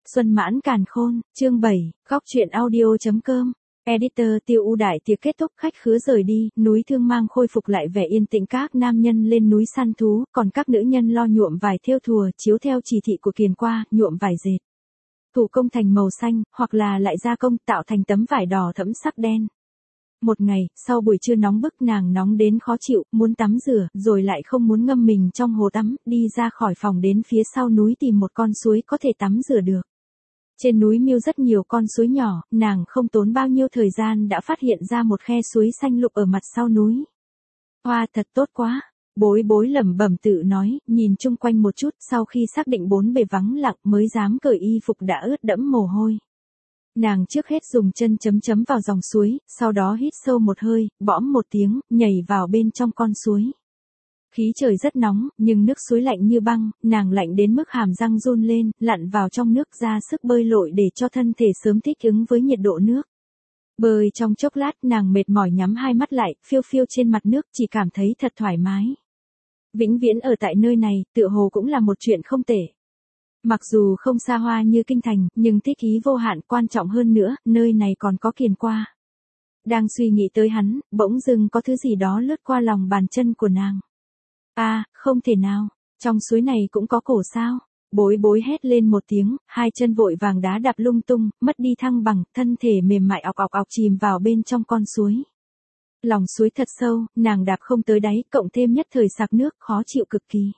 Xuân mãn càn khôn, chương 7, góc truyện audio.com. Editor Tiêu U đại tiệc kết thúc, khách khứa rời đi, núi Thương Mang khôi phục lại vẻ yên tĩnh, các nam nhân lên núi săn thú, còn các nữ nhân lo nhuộm vải thêu thùa, chiếu theo chỉ thị của Kiền Qua, nhuộm vải dệt thủ công thành màu xanh, hoặc là lại gia công tạo thành tấm vải đỏ thẫm sắc đen. Một ngày, sau buổi trưa nóng bức, nàng nóng đến khó chịu, muốn tắm rửa, rồi lại không muốn ngâm mình trong hồ tắm, đi ra khỏi phòng đến phía sau núi tìm một con suối có thể tắm rửa được. Trên núi Miêu rất nhiều con suối nhỏ, nàng không tốn bao nhiêu thời gian đã phát hiện ra một khe suối xanh lục ở mặt sau núi. Hoa thật tốt quá, Bối Bối lẩm bẩm tự nói, nhìn chung quanh một chút, sau khi xác định bốn bề vắng lặng mới dám cởi y phục đã ướt đẫm mồ hôi. Nàng trước hết dùng chân chấm chấm vào dòng suối, sau đó hít sâu một hơi, bõm một tiếng, nhảy vào bên trong con suối. Khí trời rất nóng, nhưng nước suối lạnh như băng, nàng lạnh đến mức hàm răng run lên, lặn vào trong nước ra sức bơi lội để cho thân thể sớm thích ứng với nhiệt độ nước. Bơi trong chốc lát nàng mệt mỏi nhắm hai mắt lại, phiêu phiêu trên mặt nước, chỉ cảm thấy thật thoải mái. Vĩnh viễn ở tại nơi này, tựa hồ cũng là một chuyện không tệ. Mặc dù không xa hoa như kinh thành, nhưng thích ý vô hạn, quan trọng hơn nữa, nơi này còn có Kiền Qua. Đang suy nghĩ tới hắn, bỗng dưng có thứ gì đó lướt qua lòng bàn chân của nàng. Không thể nào, trong suối này cũng có cổ sao? Bối Bối hét lên một tiếng, hai chân vội vàng đá đạp lung tung, mất đi thăng bằng, thân thể mềm mại ọc ọc ọc chìm vào bên trong con suối. Lòng suối thật sâu, nàng đạp không tới đáy, cộng thêm nhất thời sặc nước, khó chịu cực kỳ.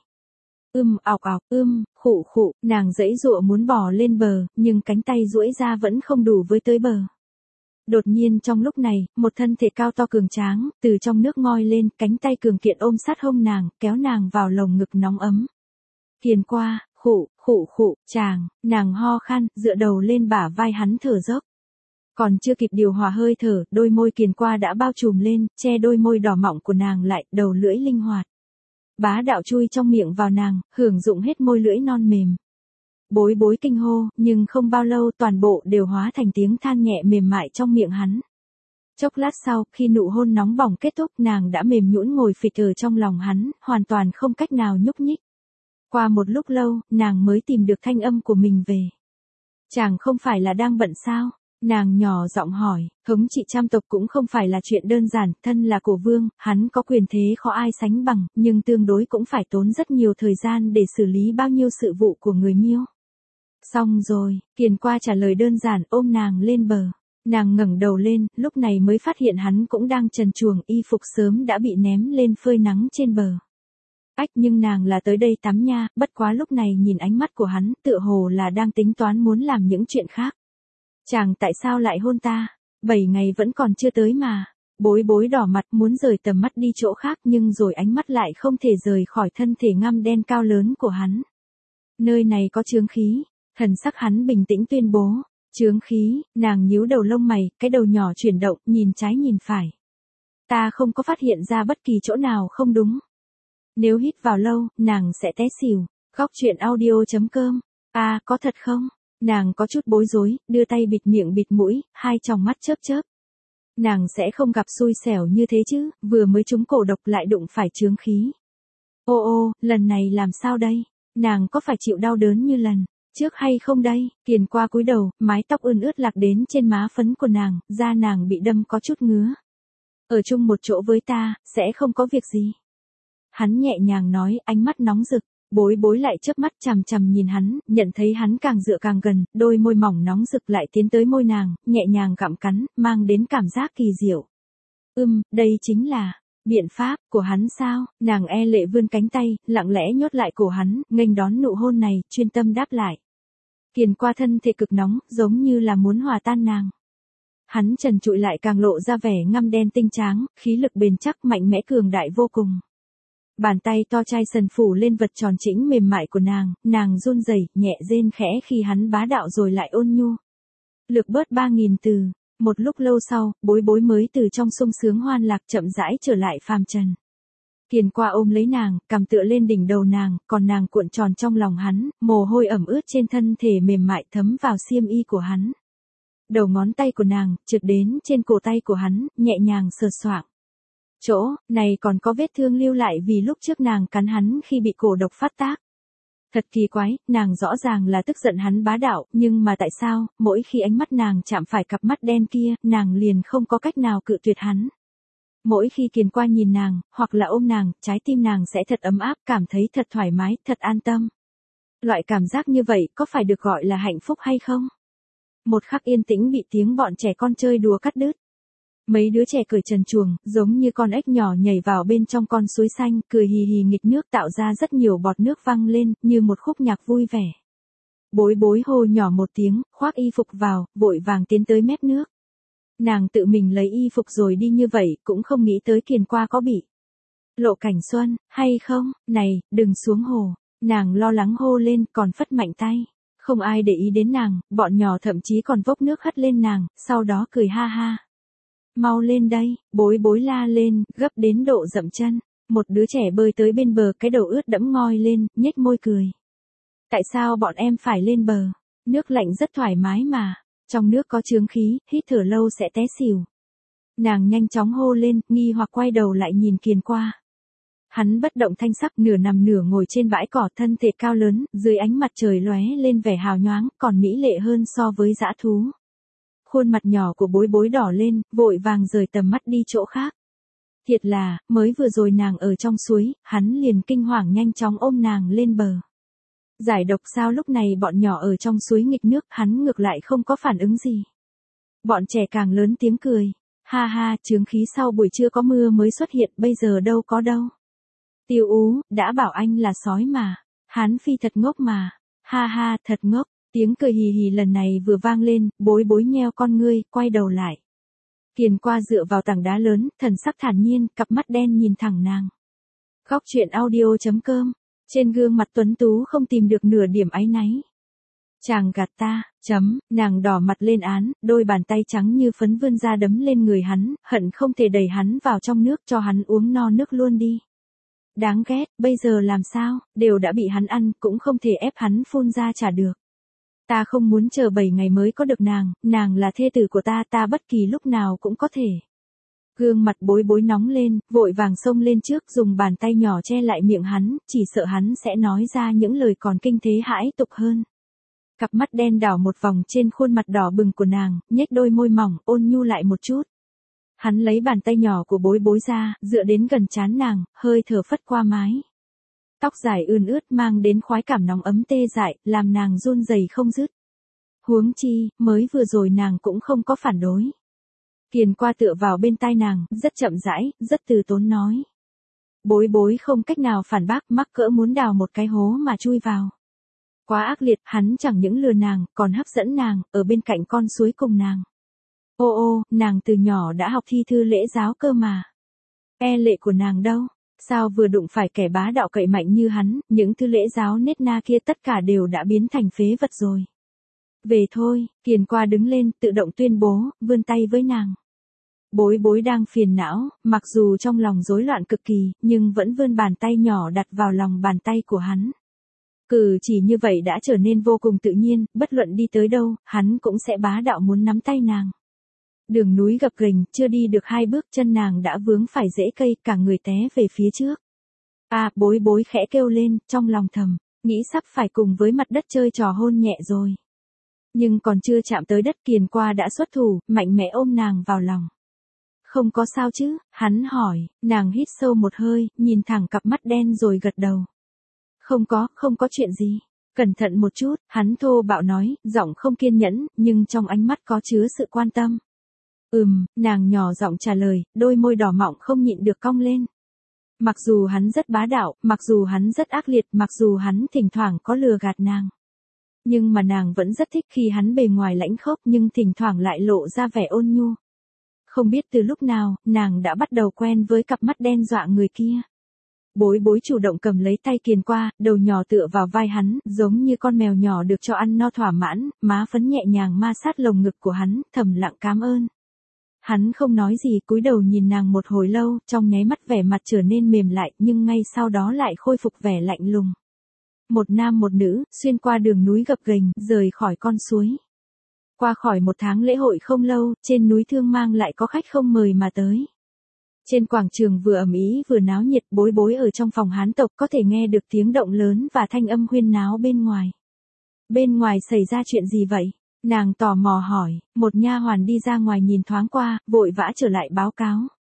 Ọc ọc, khụ khụ, nàng giãy giụa muốn bò lên bờ, nhưng cánh tay duỗi ra vẫn không đủ với tới bờ. Đột nhiên trong lúc này, một thân thể cao to cường tráng, từ trong nước ngoi lên, cánh tay cường kiện ôm sát hông nàng, kéo nàng vào lồng ngực nóng ấm. Kiền Qua, khụ, chàng, nàng ho khan, dựa đầu lên bả vai hắn thở dốc. Còn chưa kịp điều hòa hơi thở, đôi môi Kiền Qua đã bao trùm lên, che đôi môi đỏ mọng của nàng lại, đầu lưỡi linh hoạt. Bá đạo chui trong miệng vào nàng, hưởng dụng hết môi lưỡi non mềm. Bối Bối kinh hô, nhưng không bao lâu toàn bộ đều hóa thành tiếng than nhẹ mềm mại trong miệng hắn. Chốc lát sau, khi nụ hôn nóng bỏng kết thúc, nàng đã mềm nhũn ngồi phịch ở trong lòng hắn, hoàn toàn không cách nào nhúc nhích. Qua một lúc lâu, nàng mới tìm được thanh âm của mình về. Chàng không phải là đang bận sao? Nàng nhỏ giọng hỏi, thống trị trăm tộc cũng không phải là chuyện đơn giản, thân là cổ vương, hắn có quyền thế khó ai sánh bằng, nhưng tương đối cũng phải tốn rất nhiều thời gian để xử lý bao nhiêu sự vụ của người Miêu. Xong rồi, Kiền Qua trả lời đơn giản, ôm nàng lên bờ. Nàng ngẩng đầu lên, lúc này mới phát hiện hắn cũng đang trần truồng, y phục sớm đã bị ném lên phơi nắng trên bờ. Nhưng nàng là tới đây tắm nha, bất quá lúc này nhìn ánh mắt của hắn, tựa hồ là đang tính toán muốn làm những chuyện khác. Chàng tại sao lại hôn ta? 7 ngày vẫn còn chưa tới mà. Bối Bối đỏ mặt muốn rời tầm mắt đi chỗ khác, nhưng rồi ánh mắt lại không thể rời khỏi thân thể ngăm đen cao lớn của hắn. Nơi này có chướng khí. Thần sắc hắn bình tĩnh tuyên bố. Chướng khí, nàng nhíu đầu lông mày, cái đầu nhỏ chuyển động, nhìn trái nhìn phải. Ta không có phát hiện ra bất kỳ chỗ nào không đúng. Nếu hít vào lâu, nàng sẽ té xỉu. Góc truyện audio.com. Có thật không? Nàng có chút bối rối, đưa tay bịt miệng bịt mũi, hai tròng mắt chớp chớp. Nàng sẽ không gặp xui xẻo như thế chứ, vừa mới trúng cổ độc lại đụng phải chướng khí. Lần này làm sao đây? Nàng có phải chịu đau đớn như lần trước hay không đây? Kiền Qua cúi đầu, mái tóc ươn ướt lạc đến trên má phấn của nàng, da nàng bị đâm có chút ngứa. Ở chung một chỗ với ta, sẽ không có việc gì. Hắn nhẹ nhàng nói, ánh mắt nóng rực. Bối Bối lại chớp mắt chằm chằm nhìn hắn, nhận thấy hắn càng dựa càng gần, đôi môi mỏng nóng rực lại tiến tới môi nàng, nhẹ nhàng gặm cắn, mang đến cảm giác kỳ diệu. Đây chính là biện pháp của hắn sao? Nàng e lệ vươn cánh tay, lặng lẽ nhốt lại cổ hắn, nghênh đón nụ hôn này, chuyên tâm đáp lại. Kiền Qua thân thể cực nóng, giống như là muốn hòa tan nàng. Hắn trần trụi lại càng lộ ra vẻ ngăm đen tinh tráng, khí lực bền chắc mạnh mẽ cường đại vô cùng. Bàn tay to chai sần phủ lên vật tròn chỉnh mềm mại của nàng run rẩy, nhẹ rên khẽ khi hắn bá đạo rồi lại ôn nhu. Lược bớt 3000 từ, một lúc lâu sau, Bối Bối mới từ trong sung sướng hoan lạc chậm rãi trở lại phàm trần. Kiền Qua ôm lấy nàng, cằm tựa lên đỉnh đầu nàng, còn nàng cuộn tròn trong lòng hắn, mồ hôi ẩm ướt trên thân thể mềm mại thấm vào xiêm y của hắn. Đầu ngón tay của nàng trượt đến trên cổ tay của hắn, nhẹ nhàng sờ soạng. Chỗ này còn có vết thương lưu lại vì lúc trước nàng cắn hắn khi bị cổ độc phát tác. Thật kỳ quái, nàng rõ ràng là tức giận hắn bá đạo, nhưng mà tại sao, mỗi khi ánh mắt nàng chạm phải cặp mắt đen kia, nàng liền không có cách nào cự tuyệt hắn. Mỗi khi Kiền qua nhìn nàng, hoặc là ôm nàng, trái tim nàng sẽ thật ấm áp, cảm thấy thật thoải mái, thật an tâm. Loại cảm giác như vậy có phải được gọi là hạnh phúc hay không? Một khắc yên tĩnh bị tiếng bọn trẻ con chơi đùa cắt đứt. Mấy đứa trẻ cởi trần truồng, giống như con ếch nhỏ nhảy vào bên trong con suối xanh, cười hì hì nghịch nước tạo ra rất nhiều bọt nước văng lên, như một khúc nhạc vui vẻ. Bối bối hô nhỏ một tiếng, khoác y phục vào, vội vàng tiến tới mép nước. Nàng tự mình lấy y phục rồi đi như vậy, cũng không nghĩ tới Kiền qua có bị lộ cảnh xuân, hay không, này, đừng xuống hồ. Nàng lo lắng hô lên, còn phất mạnh tay. Không ai để ý đến nàng, bọn nhỏ thậm chí còn vốc nước hất lên nàng, sau đó cười ha ha. Mau lên đây, bối bối la lên, gấp đến độ dậm chân. Một đứa trẻ bơi tới bên bờ, cái đầu ướt đẫm ngoi lên, nhếch môi cười. Tại sao bọn em phải lên bờ? Nước lạnh rất thoải mái mà. Trong nước có chướng khí, hít thở lâu sẽ té xỉu. Nàng nhanh chóng hô lên, nghi hoặc quay đầu lại nhìn Kiền qua. Hắn bất động thanh sắc, nửa nằm nửa ngồi trên bãi cỏ, thân thể cao lớn, dưới ánh mặt trời lóe lên vẻ hào nhoáng, còn mỹ lệ hơn so với dã thú. Khuôn mặt nhỏ của bối bối đỏ lên, vội vàng rời tầm mắt đi chỗ khác. Thiệt là, mới vừa rồi nàng ở trong suối, hắn liền kinh hoàng nhanh chóng ôm nàng lên bờ. Giải độc sao lúc này bọn nhỏ ở trong suối nghịch nước, hắn ngược lại không có phản ứng gì. Bọn trẻ càng lớn tiếng cười. Ha ha, chướng khí sau buổi trưa có mưa mới xuất hiện, bây giờ đâu có đâu. Tiêu Ú, đã bảo anh là sói mà. Hán Phi thật ngốc mà. Ha ha, thật ngốc. Tiếng cười hì hì lần này vừa vang lên, bối bối nheo con ngươi, quay đầu lại. Kiền qua dựa vào tảng đá lớn, thần sắc thản nhiên, cặp mắt đen nhìn thẳng nàng. Góc truyện audio.com. Trên gương mặt tuấn tú không tìm được nửa điểm áy náy. Chàng gạt ta, nàng đỏ mặt lên án, đôi bàn tay trắng như phấn vươn ra đấm lên người hắn, hận không thể đẩy hắn vào trong nước cho hắn uống no nước luôn đi. Đáng ghét, bây giờ làm sao, đều đã bị hắn ăn, cũng không thể ép hắn phun ra trả được. Ta không muốn chờ 7 ngày mới có được nàng là thê tử của ta bất kỳ lúc nào cũng có thể. Gương mặt bối bối nóng lên, vội vàng xông lên trước dùng bàn tay nhỏ che lại miệng hắn, chỉ sợ hắn sẽ nói ra những lời còn kinh thế hãi tục hơn. Cặp mắt đen đảo một vòng trên khuôn mặt đỏ bừng của nàng, nhếch đôi môi mỏng, ôn nhu lại một chút. Hắn lấy bàn tay nhỏ của bối bối ra, dựa đến gần trán nàng, hơi thở phất qua mái. Tóc dài ươn ướt mang đến khoái cảm nóng ấm tê dại, làm nàng run rẩy không dứt. Huống chi, mới vừa rồi nàng cũng không có phản đối. Kiền qua tựa vào bên tai nàng, rất chậm rãi, rất từ tốn nói. Bối bối không cách nào phản bác, mắc cỡ muốn đào một cái hố mà chui vào. Quá ác liệt, hắn chẳng những lừa nàng, còn hấp dẫn nàng, ở bên cạnh con suối cùng nàng. Ô, nàng từ nhỏ đã học thi thư lễ giáo cơ mà. Lệ của nàng đâu? Sao vừa đụng phải kẻ bá đạo cậy mạnh như hắn, những thư lễ giáo nết na kia tất cả đều đã biến thành phế vật rồi. Về thôi, Kiền qua đứng lên, tự động tuyên bố, vươn tay với nàng. Bối bối đang phiền não, mặc dù trong lòng rối loạn cực kỳ, nhưng vẫn vươn bàn tay nhỏ đặt vào lòng bàn tay của hắn. Cử chỉ như vậy đã trở nên vô cùng tự nhiên, bất luận đi tới đâu, hắn cũng sẽ bá đạo muốn nắm tay nàng. Đường núi gập ghềnh, chưa đi được 2 bước chân nàng đã vướng phải rễ cây, cả người té về phía trước. Bối bối khẽ kêu lên, trong lòng thầm, nghĩ sắp phải cùng với mặt đất chơi trò hôn nhẹ rồi. Nhưng còn chưa chạm tới đất, Kiền qua đã xuất thủ, mạnh mẽ ôm nàng vào lòng. Không có sao chứ, hắn hỏi, nàng hít sâu một hơi, nhìn thẳng cặp mắt đen rồi gật đầu. Không có chuyện gì. Cẩn thận một chút, hắn thô bạo nói, giọng không kiên nhẫn, nhưng trong ánh mắt có chứa sự quan tâm. Nàng nhỏ giọng trả lời, đôi môi đỏ mọng không nhịn được cong lên. Mặc dù hắn rất bá đạo, mặc dù hắn rất ác liệt, mặc dù hắn thỉnh thoảng có lừa gạt nàng. Nhưng mà nàng vẫn rất thích khi hắn bề ngoài lãnh khốc nhưng thỉnh thoảng lại lộ ra vẻ ôn nhu. Không biết từ lúc nào, nàng đã bắt đầu quen với cặp mắt đen dọa người kia. Bối bối chủ động cầm lấy tay Kiền qua, đầu nhỏ tựa vào vai hắn, giống như con mèo nhỏ được cho ăn no thỏa mãn, má phấn nhẹ nhàng ma sát lồng ngực của hắn, thầm lặng cảm ơn. Hắn không nói gì, cúi đầu nhìn nàng một hồi lâu, trong nháy mắt vẻ mặt trở nên mềm lại, nhưng ngay sau đó lại khôi phục vẻ lạnh lùng. Một nam một nữ, xuyên qua đường núi gập ghềnh, rời khỏi con suối. Qua khỏi 1 tháng lễ hội không lâu, trên núi Thương Mang lại có khách không mời mà tới. Trên quảng trường vừa ầm ĩ vừa náo nhiệt, Bối Bối ở trong phòng Hán tộc có thể nghe được tiếng động lớn và thanh âm huyên náo bên ngoài. Bên ngoài xảy ra chuyện gì vậy? Nàng tò mò hỏi, một nha hoàn đi ra ngoài nhìn thoáng qua, vội vã trở lại báo cáo.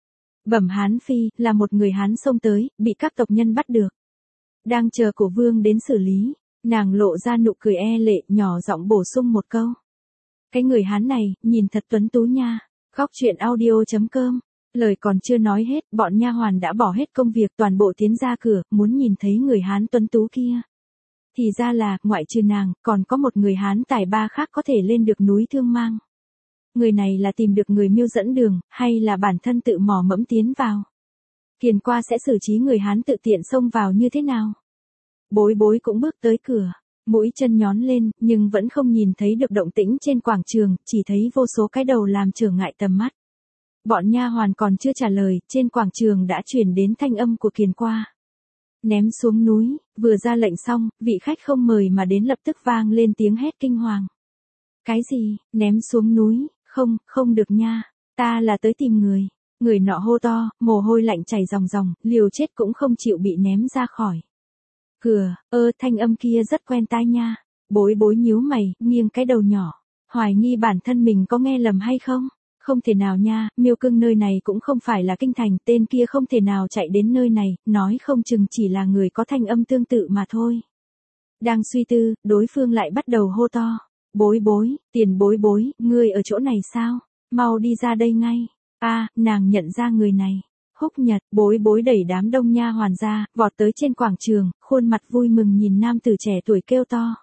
Bẩm Hán Phi, là một người Hán xông tới, bị các tộc nhân bắt được. Đang chờ Cổ Vương đến xử lý. Nàng lộ ra nụ cười e lệ, nhỏ giọng bổ sung một câu. Cái người Hán này, nhìn thật tuấn tú nha. Góc truyện audio.com. Lời còn chưa nói hết, bọn nha hoàn đã bỏ hết công việc toàn bộ tiến ra cửa, muốn nhìn thấy người Hán tuấn tú kia. Thì ra là, ngoại trừ nàng, còn có một người Hán tài ba khác có thể lên được núi Thương Mang. Người này là tìm được người mưu dẫn đường, hay là bản thân tự mò mẫm tiến vào? Kiền Qua sẽ xử trí người Hán tự tiện xông vào như thế nào? Bối Bối cũng bước tới cửa, mũi chân nhón lên, nhưng vẫn không nhìn thấy được động tĩnh trên quảng trường, chỉ thấy vô số cái đầu làm trở ngại tầm mắt. Bọn nha hoàn còn chưa trả lời, trên quảng trường đã truyền đến thanh âm của Kiền Qua. Ném xuống núi, vừa ra lệnh xong, vị khách không mời mà đến lập tức vang lên tiếng hét kinh hoàng. Cái gì, ném xuống núi, không được nha, ta là tới tìm người. Người nọ hô to, mồ hôi lạnh chảy ròng ròng, liều chết cũng không chịu bị ném ra khỏi cửa. Thanh âm kia rất quen tai nha. Bối Bối nhíu mày, nghiêng cái đầu nhỏ, hoài nghi bản thân mình có nghe lầm hay không. Không thể nào nha, Miêu Cương nơi này cũng không phải là kinh thành, tên kia không thể nào chạy đến nơi này, nói không chừng chỉ là người có thanh âm tương tự mà thôi. Đang suy tư, đối phương lại bắt đầu hô to. Bối Bối, Tiền Bối Bối, ngươi ở chỗ này sao? Mau đi ra đây ngay. Nàng nhận ra người này. Húc Nhật. Bối Bối đẩy đám đông nha hoàn ra, vọt tới trên quảng trường, khuôn mặt vui mừng nhìn nam tử trẻ tuổi kêu to.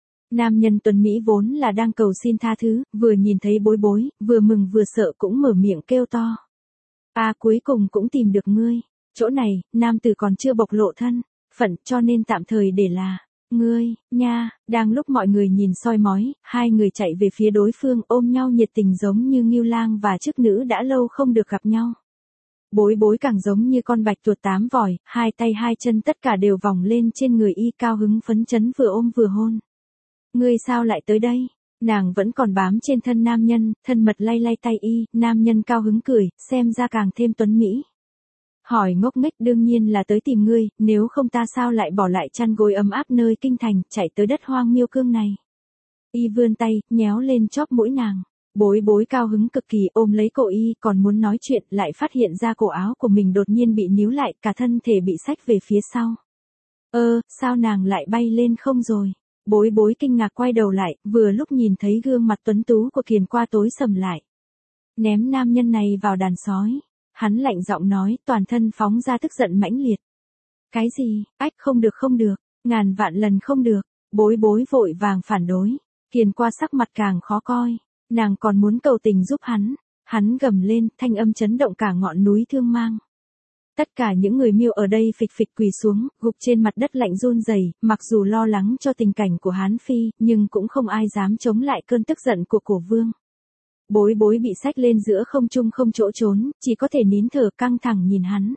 Nam nhân tuấn Mỹ vốn là đang cầu xin tha thứ, vừa nhìn thấy Bối Bối, vừa mừng vừa sợ cũng mở miệng kêu to. Cuối cùng cũng tìm được ngươi. Chỗ này, nam tử còn chưa bộc lộ thân phận, cho nên tạm thời để là ngươi, nha. Đang lúc mọi người nhìn soi mói, hai người chạy về phía đối phương ôm nhau nhiệt tình giống như ngưu lang và chức nữ đã lâu không được gặp nhau. Bối Bối càng giống như con bạch tuột 8 vòi, hai tay hai chân tất cả đều vòng lên trên người y, cao hứng phấn chấn vừa ôm vừa hôn. Ngươi sao lại tới đây? Nàng vẫn còn bám trên thân nam nhân, thân mật lay lay tay y, nam nhân cao hứng cười, xem ra càng thêm tuấn mỹ. Hỏi ngốc nghếch, đương nhiên là tới tìm ngươi, nếu không ta sao lại bỏ lại chăn gối ấm áp nơi kinh thành, chạy tới đất hoang Miêu Cương này. Y vươn tay, nhéo lên chóp mũi nàng. Bối Bối cao hứng cực kỳ, ôm lấy cổ y, còn muốn nói chuyện, lại phát hiện ra cổ áo của mình đột nhiên bị níu lại, cả thân thể bị xách về phía sau. Sao nàng lại bay lên không rồi? Bối Bối kinh ngạc quay đầu lại, vừa lúc nhìn thấy gương mặt tuấn tú của Kiền Qua tối sầm lại. Ném nam nhân này vào đàn sói. Hắn lạnh giọng nói, toàn thân phóng ra tức giận mãnh liệt. Cái gì? Không được, ngàn vạn lần không được. Bối Bối vội vàng phản đối. Kiền Qua sắc mặt càng khó coi. Nàng còn muốn cầu tình giúp hắn. Hắn gầm lên, thanh âm chấn động cả ngọn núi Thương Mang. Tất cả những người Miêu ở đây phịch phịch quỳ xuống, gục trên mặt đất lạnh run rẩy, mặc dù lo lắng cho tình cảnh của Hán Phi, nhưng cũng không ai dám chống lại cơn tức giận của Cổ Vương. Bối Bối bị xách lên giữa không trung không chỗ trốn, chỉ có thể nín thở căng thẳng nhìn hắn.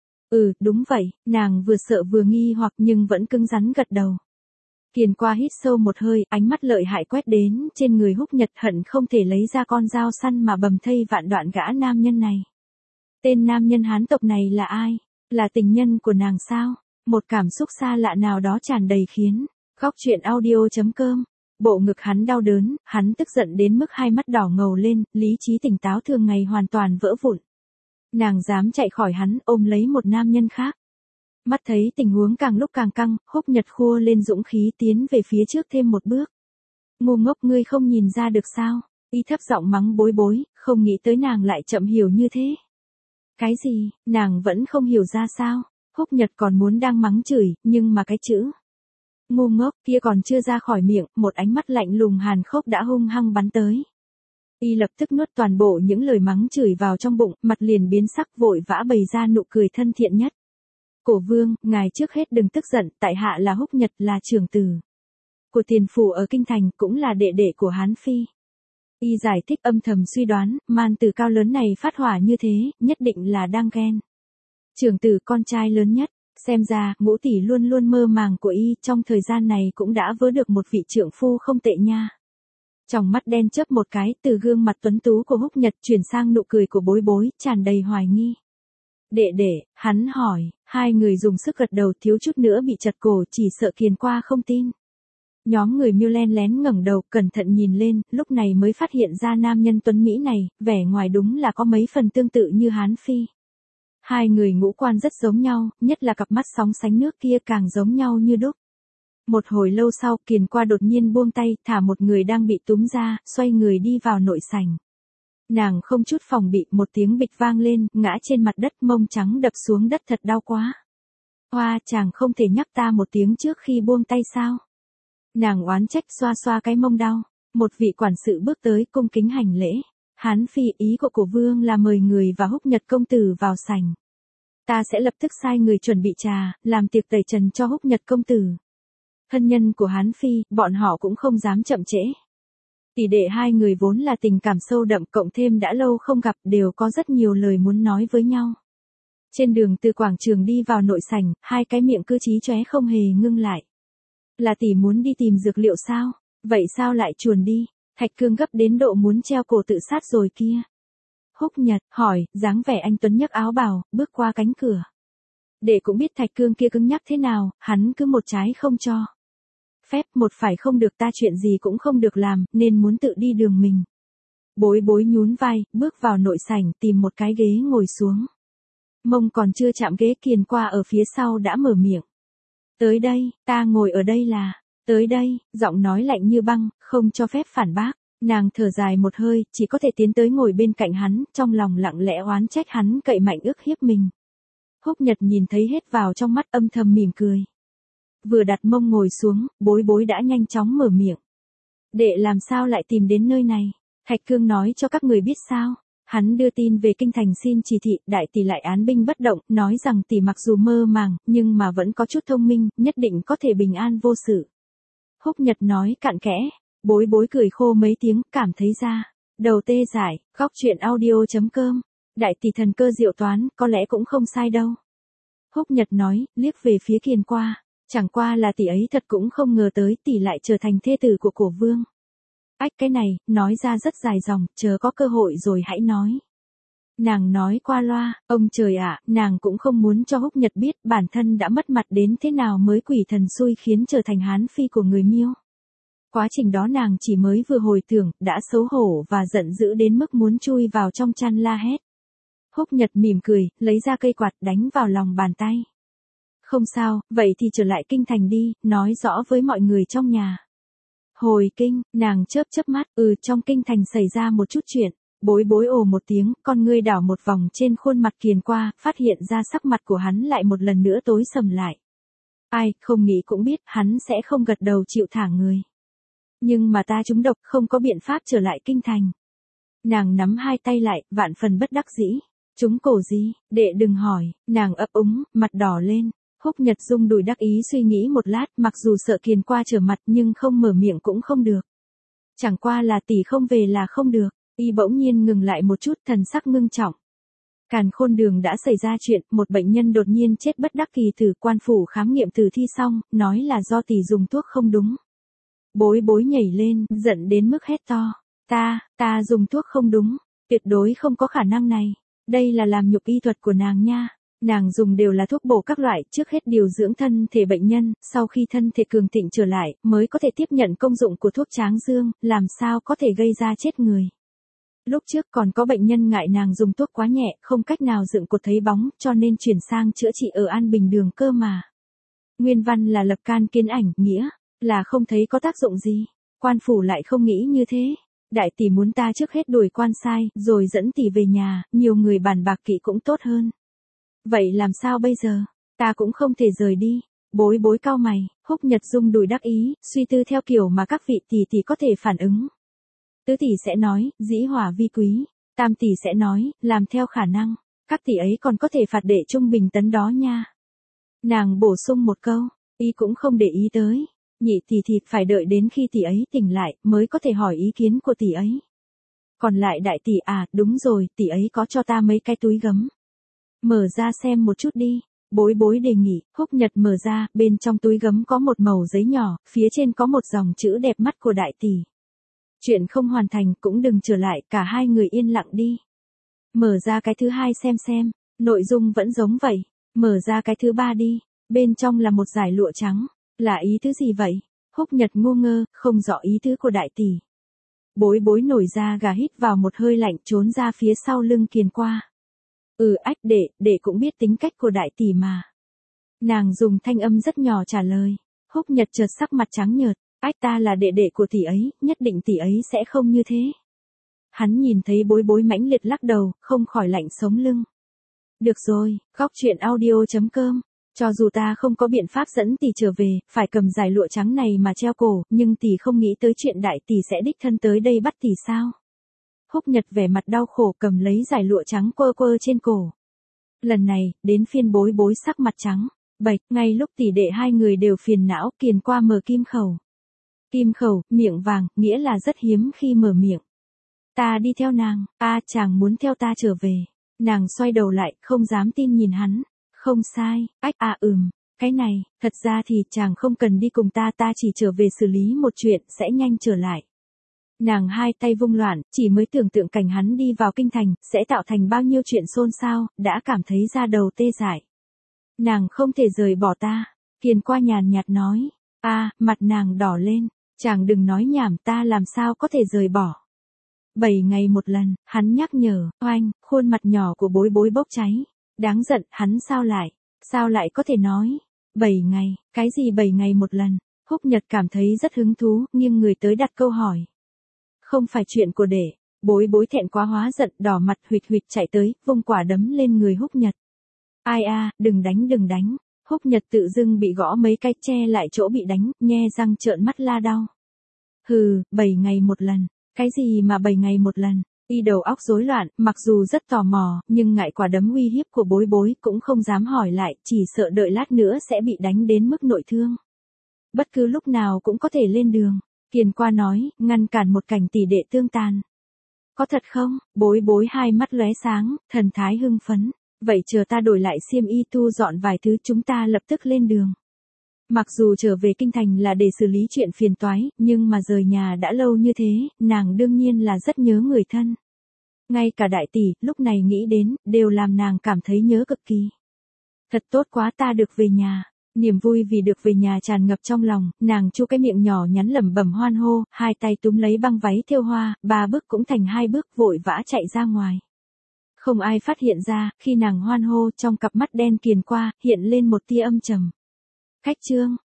Đúng vậy, nàng vừa sợ vừa nghi hoặc nhưng vẫn cứng rắn gật đầu. Kiền Qua hít sâu một hơi, ánh mắt lợi hại quét đến trên người Húc Nhật, hận không thể lấy ra con dao săn mà bầm thây vạn đoạn gã nam nhân này. Tên nam nhân Hán tộc này là ai? Là tình nhân của nàng sao? Một cảm xúc xa lạ nào đó tràn đầy khiến. Góc truyện audio.com. Bộ ngực hắn đau đớn, hắn tức giận đến mức hai mắt đỏ ngầu lên, lý trí tỉnh táo thường ngày hoàn toàn vỡ vụn. Nàng dám chạy khỏi hắn, ôm lấy một nam nhân khác. Mắt thấy tình huống càng lúc càng căng, Húc Nhật khua lên dũng khí tiến về phía trước thêm một bước. Ngu ngốc, ngươi không nhìn ra được sao? Y thấp giọng mắng Bối Bối, không nghĩ tới nàng lại chậm hiểu như thế. Cái gì, nàng vẫn không hiểu ra sao? Húc Nhật còn muốn đang mắng chửi, nhưng mà cái chữ ngu ngốc kia còn chưa ra khỏi miệng, một ánh mắt lạnh lùng hàn khốc đã hung hăng bắn tới. Y lập tức nuốt toàn bộ những lời mắng chửi vào trong bụng, mặt liền biến sắc, vội vã bày ra nụ cười thân thiện nhất. Cổ Vương, ngài trước hết đừng tức giận, tại hạ là Húc Nhật, là trưởng tử của tiền phủ ở kinh thành, cũng là đệ đệ của Hán Phi. Y giải thích, âm thầm suy đoán, man tử cao lớn này phát hỏa như thế, nhất định là đang ghen. Trưởng tử con trai lớn nhất, xem ra, Ngũ tỷ luôn luôn mơ màng của y, trong thời gian này cũng đã vớ được một vị trượng phu không tệ nha. Trong mắt đen chớp một cái, từ gương mặt tuấn tú của Húc Nhật chuyển sang nụ cười của Bối Bối, tràn đầy hoài nghi. Đệ, hắn hỏi, hai người dùng sức gật đầu thiếu chút nữa bị chật cổ chỉ sợ Kiền qua không tin. Nhóm người Miêu len lén ngẩng đầu cẩn thận nhìn lên, lúc này mới phát hiện ra nam nhân tuấn Mỹ này, vẻ ngoài đúng là có mấy phần tương tự như Hán Phi. Hai người ngũ quan rất giống nhau, nhất là cặp mắt sóng sánh nước kia càng giống nhau như đúc. Một hồi lâu sau Kiền qua đột nhiên buông tay, thả một người đang bị túm ra, xoay người đi vào nội sảnh. Nàng không chút phòng bị, một tiếng bịch vang lên, ngã trên mặt đất, mông trắng đập xuống đất thật đau quá. Hoa, chàng không thể nhắc ta một tiếng trước khi buông tay sao? Nàng oán trách xoa xoa cái mông đau. Một vị quản sự bước tới cung kính hành lễ. Hán Phi, ý của cổ vương là mời người và Húc Nhật công tử vào sảnh. Ta sẽ lập tức sai người chuẩn bị trà, làm tiệc tẩy trần cho Húc Nhật công tử. Thân nhân của Hán Phi, bọn họ cũng không dám chậm trễ. Tỷ đệ hai người vốn là tình cảm sâu đậm, cộng thêm đã lâu không gặp, đều có rất nhiều lời muốn nói với nhau. Trên đường từ quảng trường đi vào nội sảnh, hai cái miệng cứ chí chóe không hề ngưng lại. Là tỷ muốn đi tìm dược liệu sao? Vậy sao lại chuồn đi? Thạch Cương gấp đến độ muốn treo cổ tự sát rồi kia. Húc Nhật hỏi, dáng vẻ anh tuấn nhấc áo bào, bước qua cánh cửa. Đệ cũng biết Thạch Cương kia cứng nhắc thế nào, hắn cứ một trái không cho phép, một phải không được, ta chuyện gì cũng không được làm, nên muốn tự đi đường mình. Bối bối nhún vai, bước vào nội sảnh, tìm một cái ghế ngồi xuống. Mông còn chưa chạm ghế, Kiền qua ở phía sau đã mở miệng. Tới đây, ta ngồi ở đây là, tới đây, giọng nói lạnh như băng, không cho phép phản bác. Nàng thở dài một hơi, chỉ có thể tiến tới ngồi bên cạnh hắn, trong lòng lặng lẽ oán trách hắn cậy mạnh ức hiếp mình. Húc Nhật nhìn thấy hết vào trong mắt, âm thầm mỉm cười. Vừa đặt mông ngồi xuống, bối bối đã nhanh chóng mở miệng. Đệ làm sao lại tìm đến nơi này? Thạch Cương nói cho các người biết sao? Hắn đưa tin về kinh thành xin chỉ thị, đại tỷ lại án binh bất động, nói rằng tỷ mặc dù mơ màng, nhưng mà vẫn có chút thông minh, nhất định có thể bình an vô sự. Húc Nhật nói cặn kẽ, bối bối cười khô mấy tiếng, cảm thấy ra. Đầu tê dại, góc truyện audio.com. Đại tỷ thần cơ diệu toán, có lẽ cũng không sai đâu. Húc Nhật nói, liếc về phía Kiền qua. Chẳng qua là tỷ ấy thật cũng không ngờ tới tỷ lại trở thành thê tử của cổ vương. Ách, cái này, nói ra rất dài dòng, chờ có cơ hội rồi hãy nói. Nàng nói qua loa, ông trời ạ, nàng cũng không muốn cho Húc Nhật biết bản thân đã mất mặt đến thế nào mới quỷ thần xui khiến trở thành Hán Phi của người Miêu. Quá trình đó nàng chỉ mới vừa hồi tưởng, đã xấu hổ và giận dữ đến mức muốn chui vào trong chăn la hét. Húc Nhật mỉm cười, lấy ra cây quạt đánh vào lòng bàn tay. Không sao, vậy thì trở lại kinh thành đi, nói rõ với mọi người trong nhà. Hồi kinh, nàng chớp chớp mắt, trong kinh thành xảy ra một chút chuyện. Bối bối ồ một tiếng, con ngươi đảo một vòng trên khuôn mặt Kiền qua, phát hiện ra sắc mặt của hắn lại một lần nữa tối sầm lại. Ai, không nghĩ cũng biết, hắn sẽ không gật đầu chịu thả người. Nhưng mà ta trúng độc, không có biện pháp trở lại kinh thành. Nàng nắm hai tay lại, vạn phần bất đắc dĩ. Trúng cổ gì, đệ đừng hỏi, nàng ấp úng, mặt đỏ lên. Húc Nhật rung đùi đắc ý suy nghĩ một lát, mặc dù sợ Kiền qua trở mặt nhưng không mở miệng cũng không được. Chẳng qua là tỷ không về là không được. Y bỗng nhiên ngừng lại một chút, thần sắc ngưng trọng. Càn Khôn Đường đã xảy ra chuyện, một bệnh nhân đột nhiên chết bất đắc kỳ tử, quan phủ khám nghiệm tử thi xong, nói là do tỷ dùng thuốc không đúng. Bối bối nhảy lên, giận đến mức hét to. Ta dùng thuốc không đúng, tuyệt đối không có khả năng này. Đây là làm nhục y thuật của nàng nha. Nàng dùng đều là thuốc bổ các loại, trước hết điều dưỡng thân thể bệnh nhân, sau khi thân thể cường thịnh trở lại, mới có thể tiếp nhận công dụng của thuốc tráng dương, làm sao có thể gây ra chết người. Lúc trước còn có bệnh nhân ngại nàng dùng thuốc quá nhẹ, không cách nào dựng cột thấy bóng, cho nên chuyển sang chữa trị ở An Bình Đường cơ mà. Nguyên văn là lập can kiến ảnh, nghĩa là không thấy có tác dụng gì. Quan phủ lại không nghĩ như thế. Đại tỷ muốn ta trước hết đuổi quan sai, rồi dẫn tỷ về nhà, nhiều người bàn bạc kỹ cũng tốt hơn. Vậy làm sao bây giờ? Ta cũng không thể rời đi. Bối bối cau mày, Húc Nhật rung đùi đắc ý, suy tư theo kiểu mà các vị tỷ có thể phản ứng. Tứ tỷ sẽ nói, dĩ hỏa vi quý. Tam tỷ sẽ nói, làm theo khả năng. Các tỷ ấy còn có thể phạt đệ trung bình tấn đó nha. Nàng bổ sung một câu, y cũng không để ý tới. Nhị tỷ thì phải đợi đến khi tỷ ấy tỉnh lại, mới có thể hỏi ý kiến của tỷ ấy. Còn lại đại tỷ đúng rồi, tỷ ấy có cho ta mấy cái túi gấm. Mở ra xem một chút đi. Bối bối đề nghị. Húc Nhật mở ra, bên trong túi gấm có một mẩu giấy nhỏ, phía trên có một dòng chữ đẹp mắt của đại tỷ. Chuyện không hoàn thành cũng đừng trở lại, cả hai người yên lặng đi. Mở ra cái thứ hai xem, Nội dung vẫn giống vậy. Mở ra cái thứ ba đi. Bên trong là một dải lụa trắng. Là ý thứ gì vậy? Húc Nhật ngu ngơ, không rõ ý tứ của đại tỷ. Bối bối nổi da gà hít vào một hơi lạnh trốn ra phía sau lưng Kiền qua. Ách đệ cũng biết tính cách của đại tỷ mà. Nàng dùng thanh âm rất nhỏ trả lời. Húc Nhật chợt sắc mặt trắng nhợt. Ta là đệ đệ của tỷ ấy, nhất định tỷ ấy sẽ không như thế. Hắn nhìn thấy bối bối mãnh liệt lắc đầu, không khỏi lạnh sống lưng. Được rồi, góc chuyện audio.com. Cho dù ta không có biện pháp dẫn tỷ trở về, phải cầm dải lụa trắng này mà treo cổ, nhưng tỷ không nghĩ tới chuyện đại tỷ sẽ đích thân tới đây bắt tỷ sao? Húc Nhật vẻ mặt đau khổ cầm lấy dải lụa trắng quơ quơ trên cổ. Lần này, đến phiên bối bối sắc mặt trắng, bệch, ngay lúc tỷ đệ hai người đều phiền não, Kiền qua mở kim khẩu. Kim khẩu, miệng vàng, nghĩa là rất hiếm khi mở miệng. Ta đi theo nàng, chàng muốn theo ta trở về. Nàng xoay đầu lại, không dám tin nhìn hắn. Không sai, cái này, thật ra thì chàng không cần đi cùng ta chỉ trở về xử lý một chuyện, sẽ nhanh trở lại. Nàng hai tay vung loạn, chỉ mới tưởng tượng cảnh hắn đi vào kinh thành, sẽ tạo thành bao nhiêu chuyện xôn xao, đã cảm thấy da đầu tê dại. Nàng không thể rời bỏ ta, Kiền qua nhàn nhạt nói. Mặt nàng đỏ lên, chàng đừng nói nhảm, ta làm sao có thể rời bỏ. 7 ngày một lần, hắn nhắc nhở, oanh, khuôn mặt nhỏ của bối bối bốc cháy. Đáng giận, hắn sao lại có thể nói. 7 ngày, cái gì 7 ngày một lần? Húc Nhật cảm thấy rất hứng thú, nhưng người tới đặt câu hỏi. Không phải chuyện của đệ. Bối bối thẹn quá hóa giận, đỏ mặt huỵch chạy tới, vung quả đấm lên người Húc Nhật. Đừng đánh. Húc Nhật tự dưng bị gõ mấy cái, che lại chỗ bị đánh, nhe răng trợn mắt la đau. 7 ngày một lần. Cái gì mà 7 ngày một lần? Y đầu óc rối loạn, mặc dù rất tò mò, nhưng ngại quả đấm uy hiếp của bối bối cũng không dám hỏi lại, chỉ sợ đợi lát nữa sẽ bị đánh đến mức nội thương. Bất cứ lúc nào cũng có thể lên đường. Kiền qua nói, ngăn cản một cảnh tỷ đệ tương tàn. Có thật không? Bối bối hai mắt lóe sáng, thần thái hưng phấn. Vậy chờ ta đổi lại xiêm y thu dọn vài thứ, chúng ta lập tức lên đường. Mặc dù trở về kinh thành là để xử lý chuyện phiền toái, nhưng mà rời nhà đã lâu như thế, nàng đương nhiên là rất nhớ người thân. Ngay cả đại tỷ, lúc này nghĩ đến, đều làm nàng cảm thấy nhớ cực kỳ. Thật tốt quá, ta được về nhà. Niềm vui vì được về nhà tràn ngập trong lòng, nàng chu cái miệng nhỏ nhắn lẩm bẩm hoan hô, hai tay túm lấy băng váy thêu hoa, 3 bước cũng thành 2 bước, vội vã chạy ra ngoài. Không ai phát hiện ra, khi nàng hoan hô, trong cặp mắt đen Kiền qua, hiện lên một tia âm trầm. Khách trương,